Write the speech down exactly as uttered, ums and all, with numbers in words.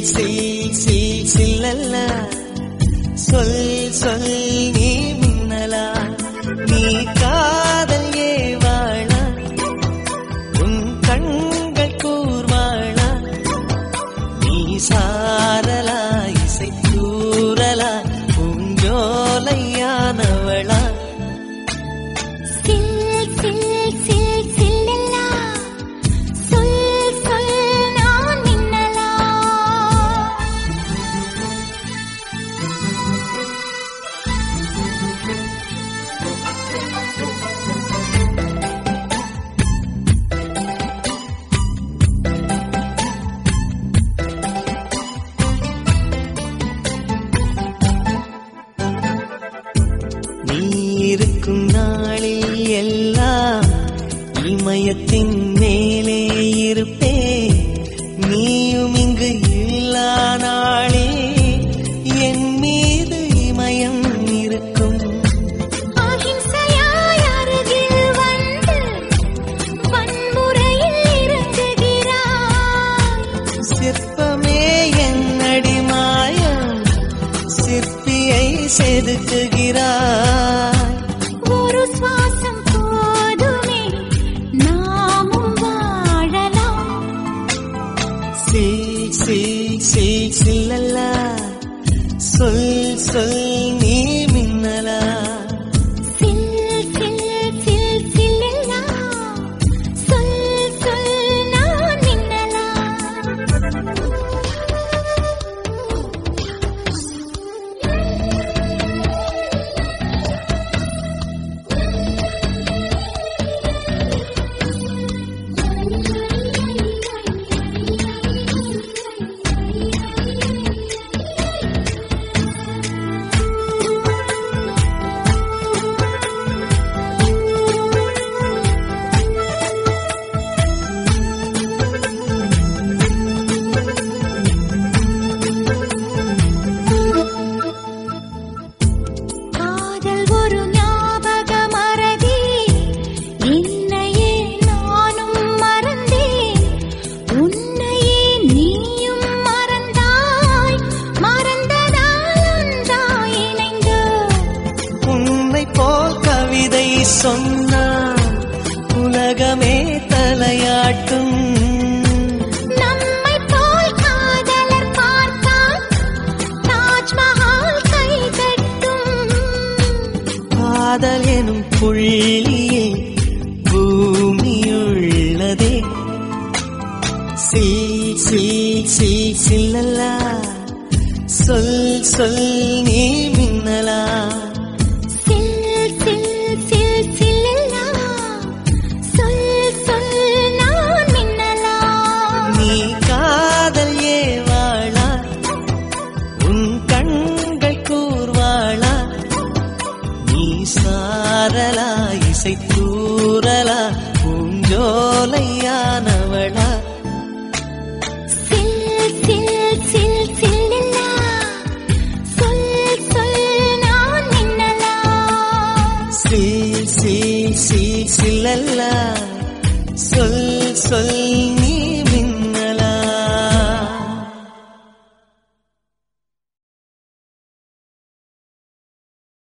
சில் சில் சில்லல்ல சொல் சொல் நீ மின்னலா நீ காதல் ஏவாளா உன் கண்கள் கூர்வாளா நீ சாரலா இசை தூரலா பூஞ்சோலையானவளா இருக்கும் நாளில் எல்லாம் இமயத்தின் மேலே இருப்பே நீயும் இங்கு இல்லா நாளே என் மீது இமயம் இருக்கும் சிற்பமே என்னடி மாயம் சிற்பியை செதுக்குகிறாய் ஒரு சுவாசம் போதுமே நாமும் வாழலாம் சில் சில் சில் சில்லல்லா சொல் சொல் நீ மின்னலா சொன்னால் உலகமே தலையாட்டும் நம்மை போல் காதலர் பார்த்தால் தாஜ்மஹால் கை கட்டும் காதல் எனும் புள்ளியில் பூமியுள்ளதே சில் சில் சில் சில்லல்லா சொல் சொல் நீ மின்னலா சாரலா இசை தூரலா பூஞ்சோலையானவளா சில் சில் சில் சில்லல்லா சொல் சொல் நான் மின்னலா சில் சில் சில் சில்லல்லா